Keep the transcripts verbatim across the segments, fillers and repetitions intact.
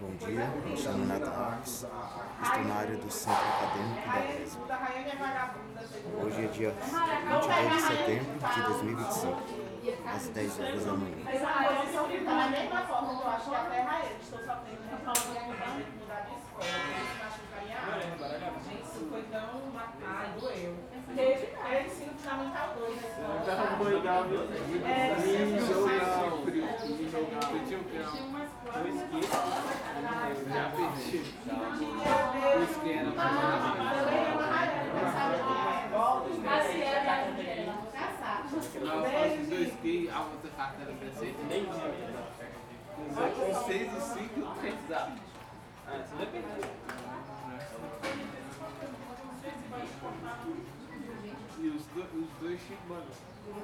Bom dia, me chamo Neto Marques, estou na área do Centro Acadêmico da U E S B. Hoje é dia vinte e dois de setembro de dois mil e vinte e cinco, às dez horas da manhã. Da mesma forma que eu acho que a terra é, estou sofrendo uma falta de mudar de escola, de machucar. Isso foi tão bacana, doeu. Teve, era ensino fundamental dois na escola. Tava doidão, viu? É, Me jogar, me jogar. Tinha umas quatro. Já perdi. o esqui era do esqui, a outra carta era presente? Nem seis e cinco eu precisava. Ah, isso depende. E os, do, os dois chibanos.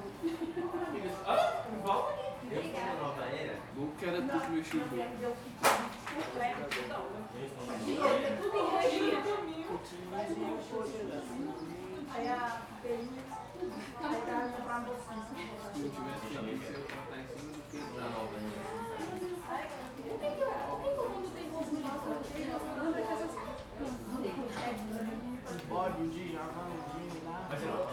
Ah, igual? O que era dos meus chibanos? Aí a pelinha, aí ela pra você. Se eu tivesse que ir, se eu cortar em cima do que não. O que que o mundo tem como Pode um dia jogar um dia lá.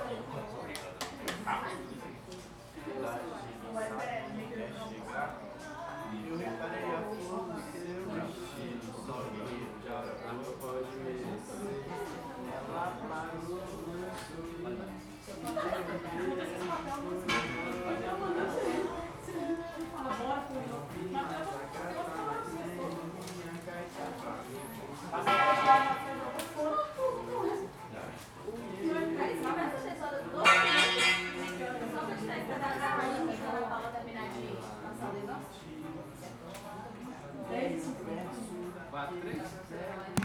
Eu reparei a flor do seu vestido, só que ela pode merecer. Ela parou no quatro, três.